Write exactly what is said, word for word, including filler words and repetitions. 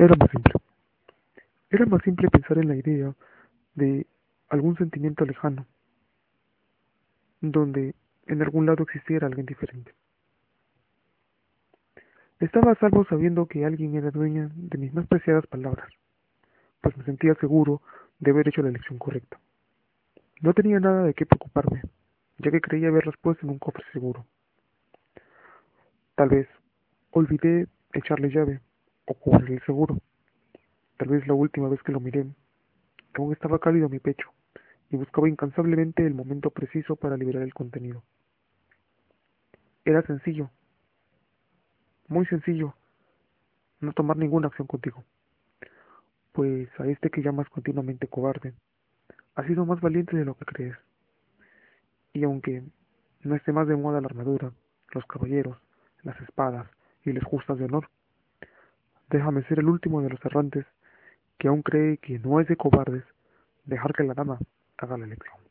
Era más simple. Era más simple pensar en la idea de algún sentimiento lejano, donde en algún lado existiera alguien diferente. Estaba a salvo sabiendo que alguien era dueña de mis más preciadas palabras, pues me sentía seguro de haber hecho la elección correcta. No tenía nada de qué preocuparme, ya que creía haberlas puesto en un cofre seguro. Tal vez olvidé echarle llave o cubrir el seguro. Tal vez la última vez que lo miré, aún estaba cálido mi pecho y buscaba incansablemente el momento preciso para liberar el contenido. Era sencillo, muy sencillo, no tomar ninguna acción contigo, pues a este que llamas continuamente cobarde, ha sido más valiente de lo que crees. Y aunque no esté más de moda la armadura, los caballeros, las espadas y las justas de honor, déjame ser el último de los errantes que aún cree que no es de cobardes dejar que la dama haga la elección.